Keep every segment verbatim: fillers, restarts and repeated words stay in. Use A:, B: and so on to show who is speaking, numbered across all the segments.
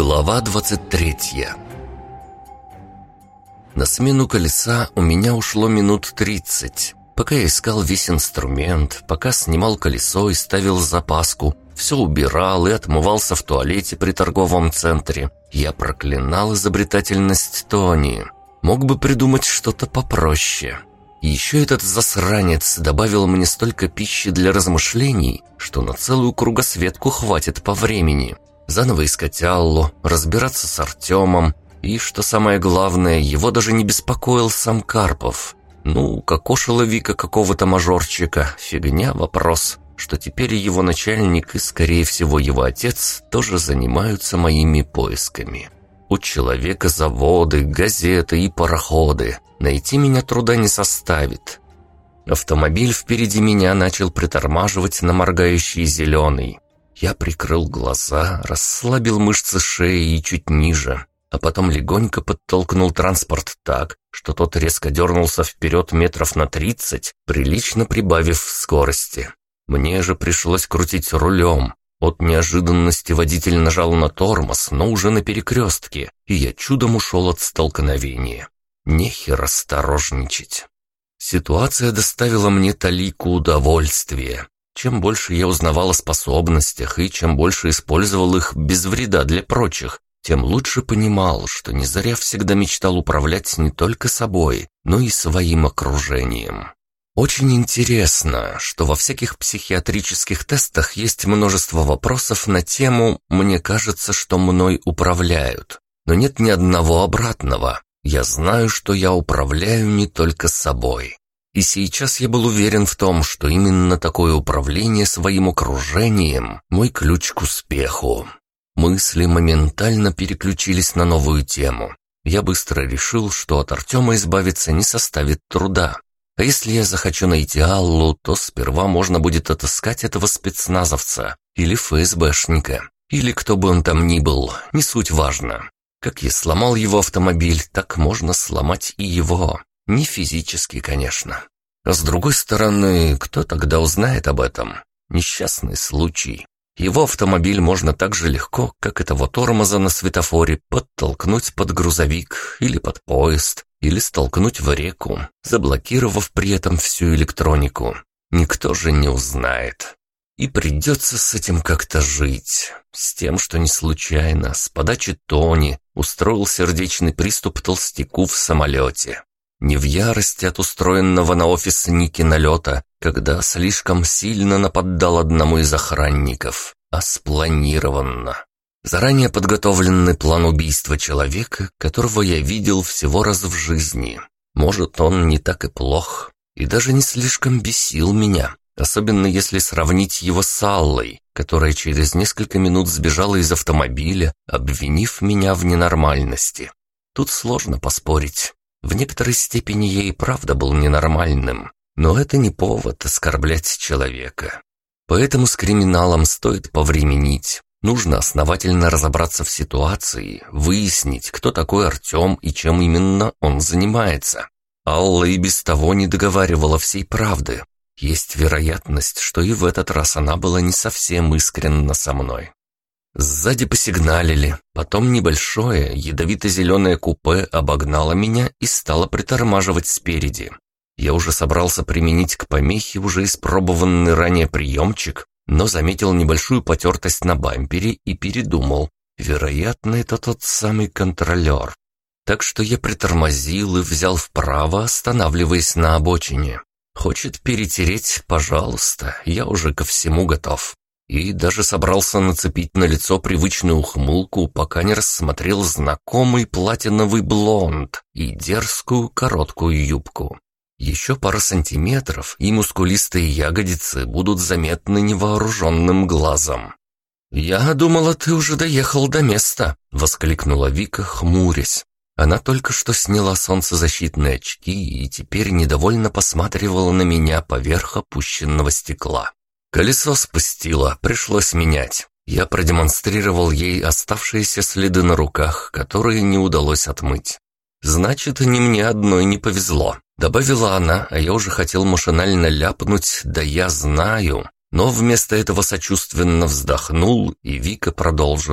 A: Глава двадцать третья. На смену колеса у меня ушло минут тридцать. Пока я искал весь инструмент, пока снимал колесо и ставил запаску, все убирал и отмывался в туалете при торговом центре, я проклинал изобретательность Тони. Мог бы придумать что-то попроще. И еще этот засранец добавил мне столько пищи для размышлений, что на целую кругосветку хватит по времени. Заново искать Аллу, разбираться с Артемом, и, что самое главное, его даже не беспокоил сам Карпов. Ну, кокошила Вика какого-то мажорчика, фигня вопрос, что теперь его начальник и, скорее всего, его отец тоже занимаются моими поисками. У человека заводы, газеты и пароходы. Найти меня труда не составит. Автомобиль впереди меня начал притормаживать на моргающий зеленый. Я прикрыл глаза, расслабил мышцы шеи и чуть ниже, а потом легонько подтолкнул транспорт так, что тот резко дернулся вперед метров на тридцать, прилично прибавив скорости. Мне же пришлось крутить рулем. От неожиданности водитель нажал на тормоз, но уже на перекрестке, и я чудом ушел от столкновения. Нехер осторожничать. Ситуация доставила мне талику удовольствия. Чем больше я узнавал о способностях и чем больше использовал их без вреда для прочих, тем лучше понимал, что не зря всегда мечтал управлять не только собой, но и своим окружением. Очень интересно, что во всяких психиатрических тестах есть множество вопросов на тему «мне кажется, что мной управляют», но нет ни одного обратного. Я знаю, что я управляю не только собой. И сейчас я был уверен в том, что именно такое управление своим окружением – мой ключ к успеху. Мысли моментально переключились на новую тему. Я быстро решил, что от Артема избавиться не составит труда. А если я захочу найти Аллу, то сперва можно будет отыскать этого спецназовца или ФСБшника, или кто бы он там ни был, не суть важно. Как я сломал его автомобиль, так можно сломать и его. Не физически, конечно. А с другой стороны, кто тогда узнает об этом? Несчастный случай. Его автомобиль можно так же легко, как этого тормоза на светофоре, подтолкнуть под грузовик или под поезд, или столкнуть в реку, заблокировав при этом всю электронику. Никто же не узнает. И придется с этим как-то жить. С тем, что не случайно, с подачи Тони, устроил сердечный приступ толстяку в самолете. Не в ярости от устроенного на офис Ники налета, когда слишком сильно нападал одному из охранников, а спланированно. Заранее подготовленный план убийства человека, которого я видел всего раз в жизни. Может, он не так и плох, и даже не слишком бесил меня, особенно если сравнить его с Аллой, которая через несколько минут сбежала из автомобиля, обвинив меня в ненормальности. Тут сложно поспорить. В некоторой степени я и правда был ненормальным, но это не повод оскорблять человека. Поэтому с криминалом стоит повременить. Нужно основательно разобраться в ситуации, выяснить, кто такой Артем и чем именно он занимается. Алла и без того не договаривала всей правды. Есть вероятность, что и в этот раз она была не совсем искренна со мной. Сзади посигналили, потом небольшое, ядовито-зеленое купе обогнало меня и стало притормаживать спереди. Я уже собрался применить к помехе уже испробованный ранее приемчик, но заметил небольшую потертость на бампере и передумал. Вероятно, это тот самый контролер. Так что я притормозил и взял вправо, останавливаясь на обочине. Хочет перетереть, пожалуйста, я уже ко всему готов. И даже собрался нацепить на лицо привычную ухмылку, пока не рассмотрел знакомый платиновый блонд и дерзкую короткую юбку. Еще пара сантиметров, и мускулистые ягодицы будут заметны невооруженным глазом. «Я думала, ты уже доехал до места», — воскликнула Вика, хмурясь. Она только что сняла солнцезащитные очки и теперь недовольно посматривала на меня поверх опущенного стекла. Колесо спустило, пришлось менять. Я продемонстрировал ей оставшиеся следы на руках, которые не удалось отмыть. «Значит, ни мне одной не повезло», — добавила она, а я уже хотел машинально ляпнуть «да я знаю», но вместо этого сочувственно вздохнул, и Вика продолжила.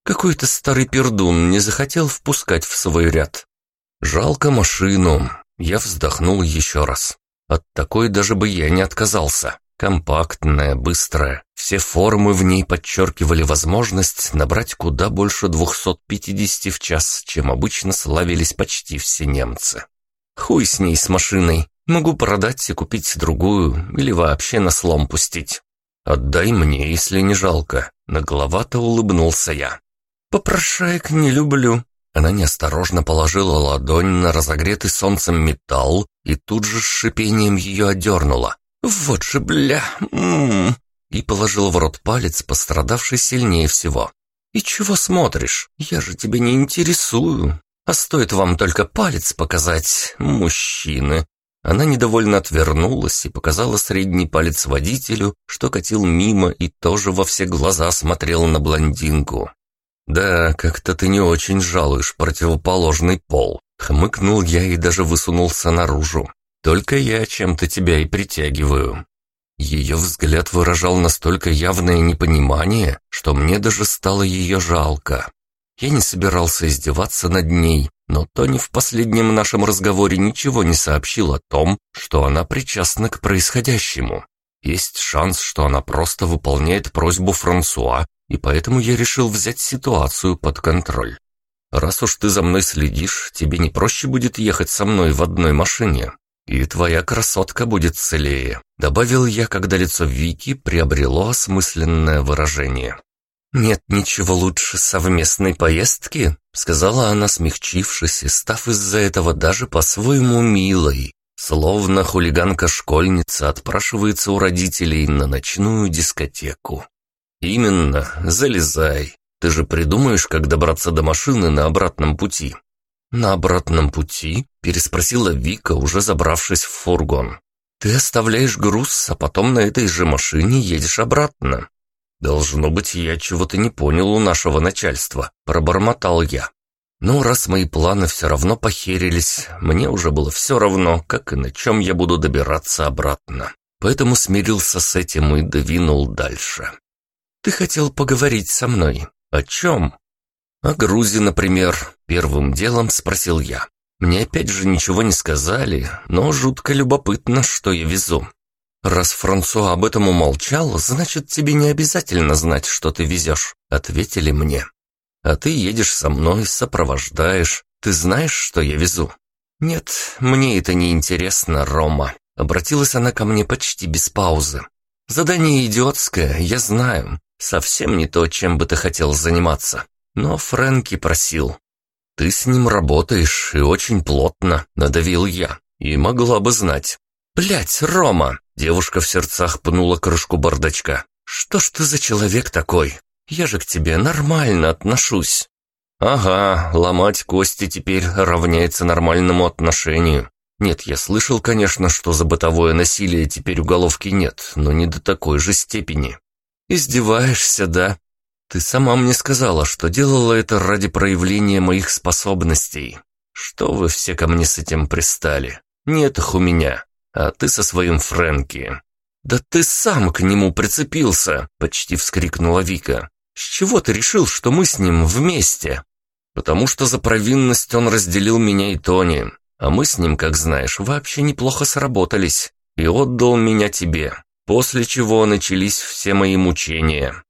A: Какой-то старый пердун не захотел впускать в свой ряд. Жалко машину. Я вздохнул еще раз. От такой даже бы я не отказался. Компактная, быстрая. Все формы в ней подчеркивали возможность набрать куда больше двухсот пятидесяти в час, чем обычно славились почти все немцы. Хуй с ней, с машиной. Могу продать и купить другую, или вообще на слом пустить. Отдай мне, если не жалко. Нагловато улыбнулся я. Попрошаек не люблю. Она неосторожно положила ладонь на разогретый солнцем металл и тут же с шипением ее одернула. «Вот же, бля! М-м-м!» И положила в рот палец, пострадавший сильнее всего. «И чего смотришь? Я же тебя не интересую. А стоит вам только палец показать, мужчины!» Она недовольно отвернулась и показала средний палец водителю, что катил мимо и тоже во все глаза смотрел на блондинку. «Да, как-то ты не очень жалуешь противоположный пол», — хмыкнул я и даже высунулся наружу. «Только я чем-то тебя и притягиваю». Ее взгляд выражал настолько явное непонимание, что мне даже стало ее жалко. Я не собирался издеваться над ней, но Тони в последнем нашем разговоре ничего не сообщил о том, что она причастна к происходящему. Есть шанс, что она просто выполняет просьбу Франсуа, и поэтому я решил взять ситуацию под контроль. «Раз уж ты за мной следишь, тебе не проще будет ехать со мной в одной машине. И твоя красотка будет целее», — добавил я, когда лицо Вики приобрело осмысленное выражение. «Нет ничего лучше совместной поездки», — сказала она, смягчившись и став из-за этого даже по-своему милой, словно хулиганка-школьница отпрашивается у родителей на ночную дискотеку. «Именно, залезай. Ты же придумаешь, как добраться до машины на обратном пути». «На обратном пути?» – переспросила Вика, уже забравшись в фургон. «Ты оставляешь груз, а потом на этой же машине едешь обратно». «Должно быть, я чего-то не понял у нашего начальства», – пробормотал я. «Ну, раз мои планы все равно похерились, мне уже было все равно, как и на чем я буду добираться обратно. Поэтому смирился с этим и двинул дальше». «Ты хотел поговорить со мной. О чем?» «О грузе, например», — первым делом спросил я. «Мне опять же ничего не сказали, но жутко любопытно, что я везу». «Раз Франсуа об этом умолчал, значит, тебе не обязательно знать, что ты везешь», — ответили мне. «А ты едешь со мной, сопровождаешь. Ты знаешь, что я везу?» «Нет, мне это не интересно, Рома», — обратилась она ко мне почти без паузы. «Задание идиотское, я знаю. Совсем не то, чем бы ты хотел заниматься. Но Фрэнки просил». «Ты с ним работаешь, и очень плотно», — надавил я. «И могла бы знать». «Блядь, Рома!» — девушка в сердцах пнула крышку бардачка. «Что ж ты за человек такой? Я же к тебе нормально отношусь». «Ага, ломать кости теперь равняется нормальному отношению. Нет, я слышал, конечно, что за бытовое насилие теперь уголовки нет, но не до такой же степени». «Издеваешься, да? Ты сама мне сказала, что делала это ради проявления моих способностей. Что вы все ко мне с этим пристали? Нет их у меня, а ты со своим Фрэнки». «Да ты сам к нему прицепился!» — почти вскрикнула Вика. «С чего ты решил, что мы с ним вместе?» «Потому что за провинность он разделил меня и Тони, а мы с ним, как знаешь, вообще неплохо сработались, и отдал меня тебе, после чего начались все мои мучения».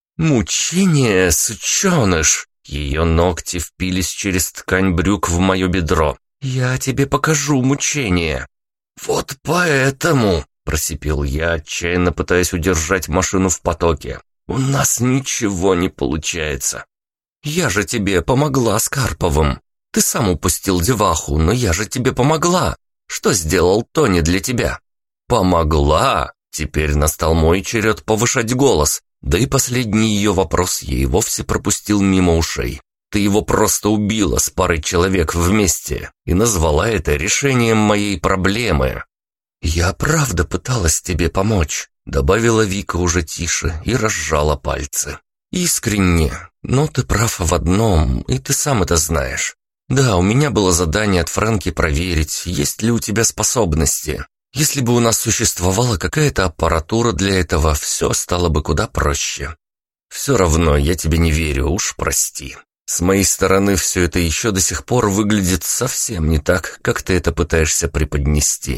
A: «Мучения, сученыш!» Ее ногти впились через ткань брюк в мое бедро. «Я тебе покажу мучения». «Вот поэтому», — просипел я, отчаянно пытаясь удержать машину в потоке, «у нас ничего не получается». «Я же тебе помогла с Карповым. Ты сам упустил деваху, но я же тебе помогла. Что сделал Тони для тебя?» «Помогла?» Теперь настал мой черед повышать голос. Да и последний ее вопрос я и вовсе пропустил мимо ушей. «Ты его просто убила с парой человек вместе и назвала это решением моей проблемы». «Я правда пыталась тебе помочь», — добавила Вика уже тише и разжала пальцы. «Искренне, но ты прав в одном, и ты сам это знаешь. Да, у меня было задание от Фрэнки проверить, есть ли у тебя способности. Если бы у нас существовала какая-то аппаратура для этого, все стало бы куда проще». Все равно я тебе не верю, уж прости. С моей стороны все это еще до сих пор выглядит совсем не так, как ты это пытаешься преподнести.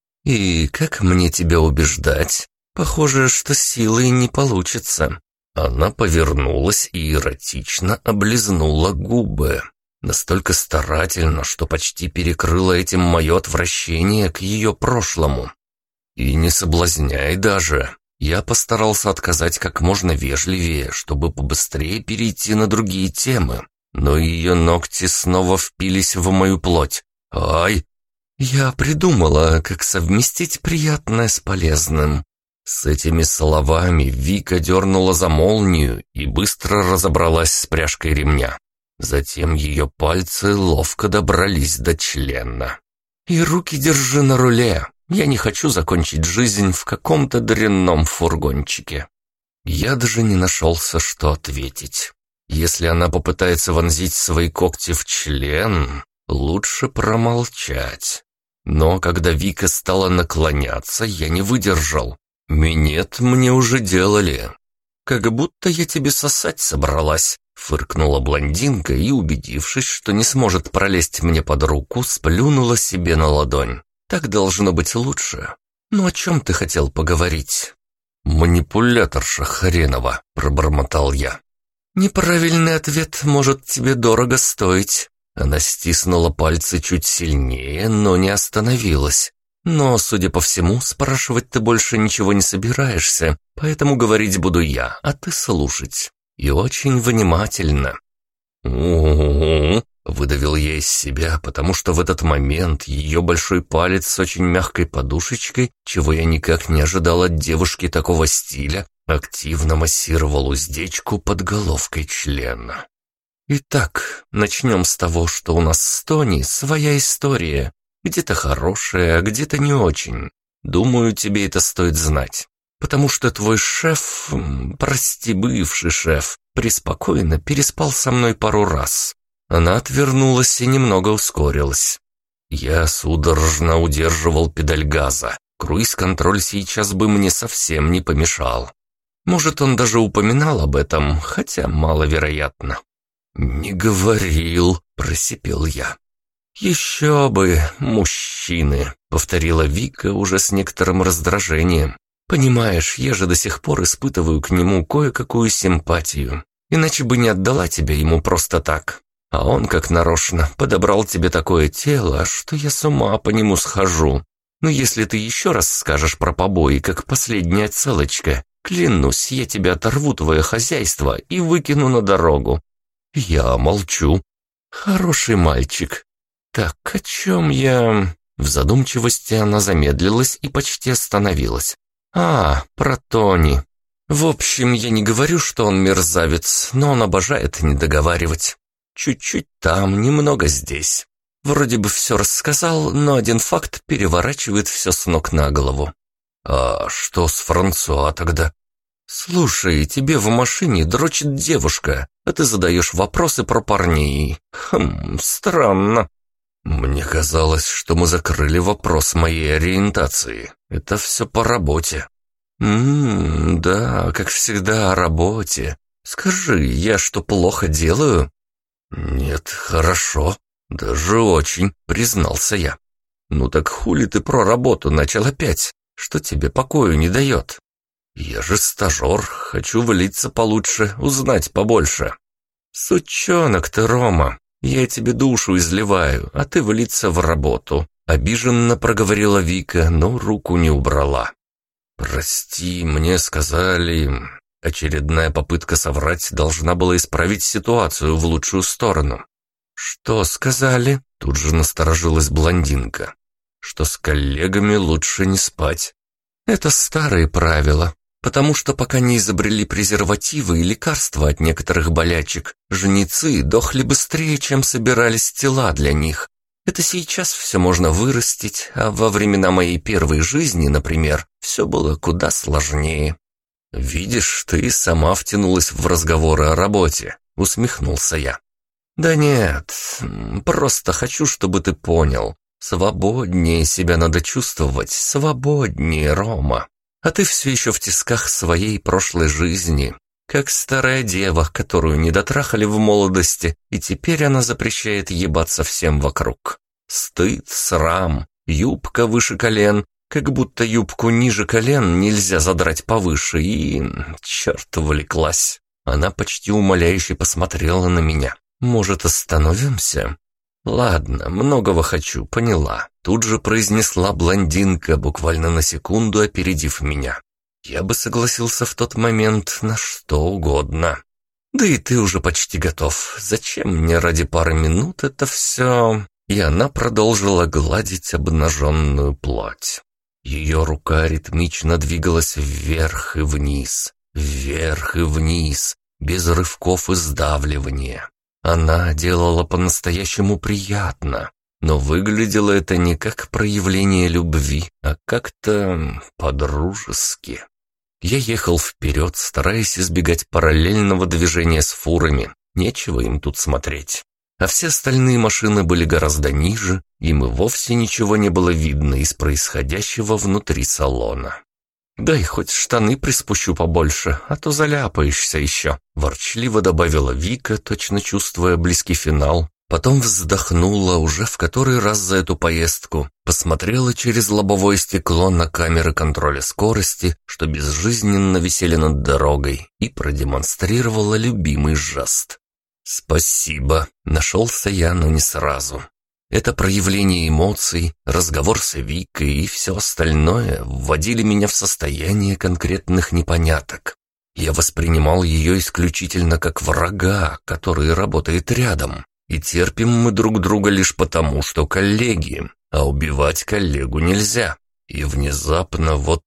A: И как мне тебя убеждать? Похоже, что силой не получится». Она повернулась и эротично облизнула губы. Настолько старательно, что почти перекрыла этим мое отвращение к ее прошлому. «И не соблазняй даже». Я постарался отказать как можно вежливее, чтобы побыстрее перейти на другие темы. Но ее ногти снова впились в мою плоть. «Ай!» «Я придумала, как совместить приятное с полезным». С этими словами Вика дернула за молнию и быстро разобралась с пряжкой ремня. Затем ее пальцы ловко добрались до члена. «И руки держи на руле. Я не хочу закончить жизнь в каком-то дрянном фургончике». Я даже не нашелся, что ответить. Если она попытается вонзить свои когти в член, лучше промолчать. Но когда Вика стала наклоняться, я не выдержал. «Минет мне уже делали». «Как будто я тебе сосать собралась», — фыркнула блондинка и, убедившись, что не сможет пролезть мне под руку, сплюнула себе на ладонь. «Так должно быть лучше. Ну о чем ты хотел поговорить?» «Манипуляторша хренова», — пробормотал я. «Неправильный ответ может тебе дорого стоить». Она стиснула пальцы чуть сильнее, но не остановилась. «Но, судя по всему, спрашивать ты больше ничего не собираешься, поэтому говорить буду я, а ты слушать. И очень внимательно». «У-у-у», — выдавил я из себя, потому что в этот момент ее большой палец с очень мягкой подушечкой, чего я никак не ожидал от девушки такого стиля, активно массировал уздечку под головкой члена. «Итак, начнем с того, что у нас с Тони своя история. Где-то хорошая, а где-то не очень. Думаю, тебе это стоит знать. Потому что твой шеф, прости, бывший шеф, преспокойно переспал со мной пару раз». Она отвернулась и немного ускорилась. Я судорожно удерживал педаль газа. Круиз-контроль сейчас бы мне совсем не помешал. Может, он даже упоминал об этом, хотя маловероятно. «Не говорил», — просипел я. «Еще бы, мужчины», — повторила Вика уже с некоторым раздражением. «Понимаешь, я же до сих пор испытываю к нему кое-какую симпатию. Иначе бы не отдала тебя ему просто так. А он, как нарочно, подобрал тебе такое тело, что я с ума по нему схожу. Но если ты еще раз скажешь про побои, как последняя целочка, клянусь, я тебя оторву твое хозяйство и выкину на дорогу». Я молчу. «Хороший мальчик. Так, о чем я...» В задумчивости она замедлилась и почти остановилась. «А, про Тони. В общем, я не говорю, что он мерзавец, но он обожает недоговаривать. Чуть-чуть там, немного здесь. Вроде бы все рассказал, но один факт переворачивает все с ног на голову». «А что с Франсуа тогда?» «Слушай, тебе в машине дрочит девушка, а ты задаешь вопросы про парней. Хм, странно». «Мне казалось, что мы закрыли вопрос моей ориентации. Это все по работе». «Ммм, да, как всегда о работе. Скажи, я что, плохо делаю?» «Нет, хорошо. Даже очень», — признался я. «Ну так хули ты про работу начал опять? Что тебе покою не дает?» «Я же стажер, хочу влиться получше, узнать побольше». «Сучонок ты, Рома, я тебе душу изливаю, а ты влиться в работу», — обиженно проговорила Вика, но руку не убрала. «Прости, мне сказали...» Очередная попытка соврать должна была исправить ситуацию в лучшую сторону. «Что сказали?» — тут же насторожилась блондинка. «Что с коллегами лучше не спать». «Это старые правила. Потому что пока не изобрели презервативы и лекарства от некоторых болячек, жнецы дохли быстрее, чем собирались тела для них. Это сейчас все можно вырастить, а во времена моей первой жизни, например, все было куда сложнее». «Видишь, ты сама втянулась в разговоры о работе», — усмехнулся я. «Да нет, просто хочу, чтобы ты понял. Свободнее себя надо чувствовать, свободнее, Рома. А ты все еще в тисках своей прошлой жизни. Как старая дева, которую не дотрахали в молодости, и теперь она запрещает ебаться всем вокруг. Стыд, срам, юбка выше колен, как будто юбку ниже колен нельзя задрать повыше, и... черт, влеклась. Она почти умоляюще посмотрела на меня. «Может, остановимся?» «Ладно, многого хочу, поняла», — тут же произнесла блондинка, буквально на секунду опередив меня. Я бы согласился в тот момент на что угодно. Да и ты уже почти готов. Зачем мне ради пары минут это все? И она продолжила гладить обнаженную плоть. Ее рука ритмично двигалась вверх и вниз, вверх и вниз, без рывков и сдавливания. Она делала по-настоящему приятно, но выглядело это не как проявление любви, а как-то по-дружески. Я ехал вперед, стараясь избегать параллельного движения с фурами. Нечего им тут смотреть. А все остальные машины были гораздо ниже, им и вовсе ничего не было видно из происходящего внутри салона. «Дай хоть штаны приспущу побольше, а то заляпаешься еще», — ворчливо добавила Вика, точно чувствуя близкий финал. Потом вздохнула уже в который раз за эту поездку, посмотрела через лобовое стекло на камеры контроля скорости, что безжизненно висели над дорогой, и продемонстрировала любимый жест. «Спасибо», — нашелся я, но не сразу. Это проявление эмоций, разговор с Викой и все остальное вводили меня в состояние конкретных непоняток. Я воспринимал ее исключительно как врага, который работает рядом. И терпим мы друг друга лишь потому, что коллеги, а убивать коллегу нельзя. И внезапно вот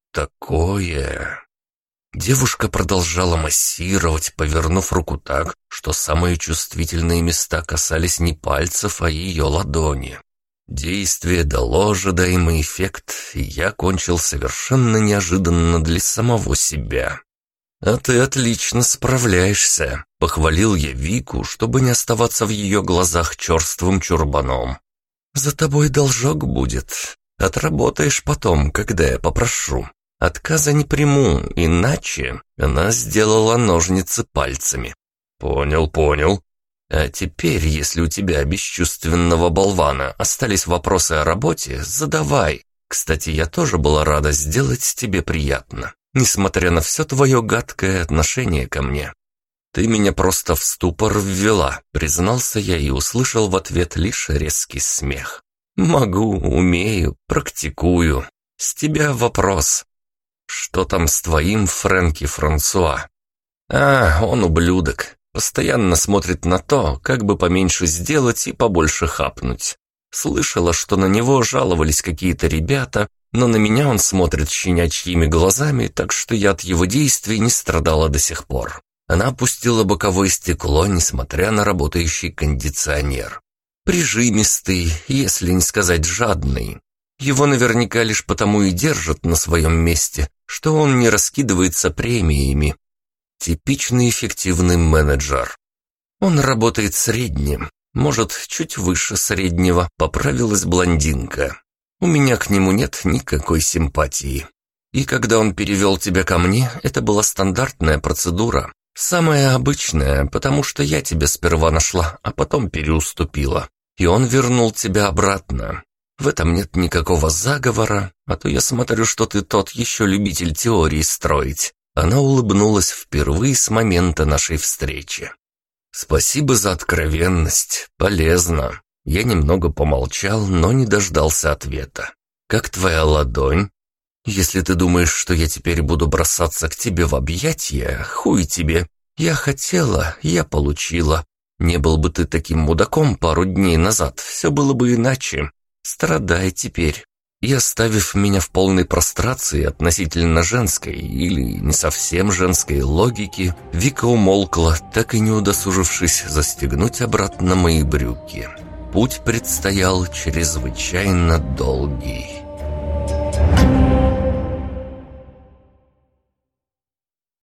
A: такое... Девушка продолжала массировать, повернув руку так, что самые чувствительные места касались не пальцев, а ее ладони. Действие дало ожидаемый эффект, и я кончил совершенно неожиданно для самого себя. «А ты отлично справляешься», — похвалил я Вику, чтобы не оставаться в ее глазах черствым чурбаном. «За тобой должок будет. Отработаешь потом, когда я попрошу. Отказа не приму, иначе...» Она сделала ножницы пальцами. «Понял, понял. А теперь, если у тебя, бесчувственного болвана, остались вопросы о работе, задавай. Кстати, я тоже была рада сделать тебе приятно, несмотря на все твое гадкое отношение ко мне. Ты меня просто в ступор ввела», — признался я и услышал в ответ лишь резкий смех. «Могу, умею, практикую. С тебя вопрос. Что там с твоим Фрэнки Франсуа?» «А, он ублюдок. Постоянно смотрит на то, как бы поменьше сделать и побольше хапнуть. Слышала, что на него жаловались какие-то ребята, но на меня он смотрит щенячьими глазами, так что я от его действий не страдала до сих пор». Она опустила боковое стекло, несмотря на работающий кондиционер. «Прижимистый, если не сказать жадный. Его наверняка лишь потому и держат на своем месте, что он не раскидывается премиями. Типичный эффективный менеджер. Он работает средним, может, чуть выше среднего», — поправилась блондинка. «У меня к нему нет никакой симпатии. И когда он перевел тебя ко мне, это была стандартная процедура. Самая обычная, потому что я тебя сперва нашла, а потом переуступила. И он вернул тебя обратно. В этом нет никакого заговора, а то я смотрю, что ты тот еще любитель теории строить». Она улыбнулась впервые с момента нашей встречи. «Спасибо за откровенность, полезно». Я немного помолчал, но не дождался ответа. «Как твоя ладонь? Если ты думаешь, что я теперь буду бросаться к тебе в объятия, хуй тебе. Я хотела, я получила. Не был бы ты таким мудаком пару дней назад, все было бы иначе. Страдай теперь». И оставив меня в полной прострации относительно женской или не совсем женской логики, Вика умолкла, так и не удосужившись застегнуть обратно мои брюки. Путь предстоял чрезвычайно долгий.